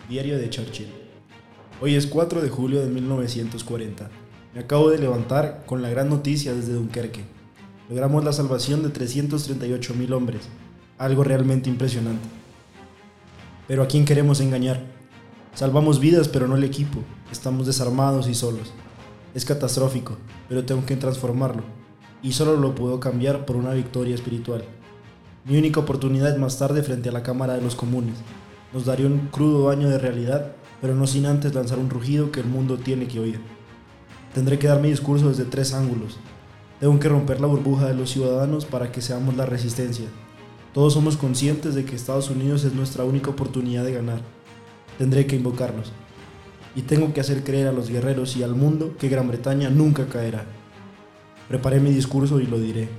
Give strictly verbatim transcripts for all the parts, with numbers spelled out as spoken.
Diario de Churchill. Hoy es cuatro de julio de mil novecientos cuarenta. Me acabo de levantar con la gran noticia desde Dunkerque. Logramos la salvación de trescientos treinta y ocho mil hombres, algo realmente impresionante. Pero ¿a quién queremos engañar? Salvamos vidas, pero no el equipo. Estamos desarmados y solos. Es catastrófico, pero tengo que transformarlo. Y solo lo puedo cambiar por una victoria espiritual. Mi única oportunidad más tarde frente a la Cámara de los Comunes. Nos daría un crudo baño de realidad, pero no sin antes lanzar un rugido que el mundo tiene que oír. Tendré que dar mi discurso desde tres ángulos. Tengo que romper la burbuja de los ciudadanos para que seamos la resistencia. Todos somos conscientes de que Estados Unidos es nuestra única oportunidad de ganar. Tendré que invocarlos. Y tengo que hacer creer a los guerreros y al mundo que Gran Bretaña nunca caerá. Preparé mi discurso y lo diré.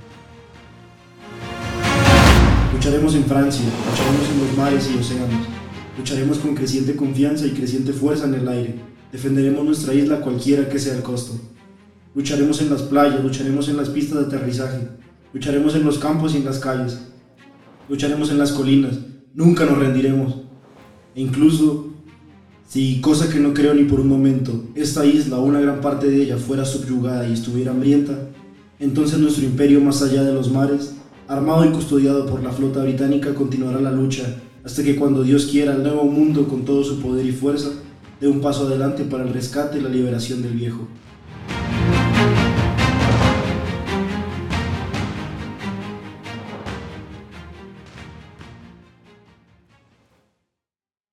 Lucharemos en Francia, lucharemos en los mares y océanos. Lucharemos con creciente confianza y creciente fuerza en el aire. Defenderemos nuestra isla cualquiera que sea el costo. Lucharemos en las playas, lucharemos en las pistas de aterrizaje. Lucharemos en los campos y en las calles. Lucharemos en las colinas. Nunca nos rendiremos. E incluso, si, cosa que no creo ni por un momento, esta isla o una gran parte de ella fuera subyugada y estuviera hambrienta, entonces nuestro imperio más allá de los mares, armado y custodiado por la flota británica, continuará la lucha hasta que, cuando Dios quiera, el nuevo mundo con todo su poder y fuerza dé un paso adelante para el rescate y la liberación del viejo.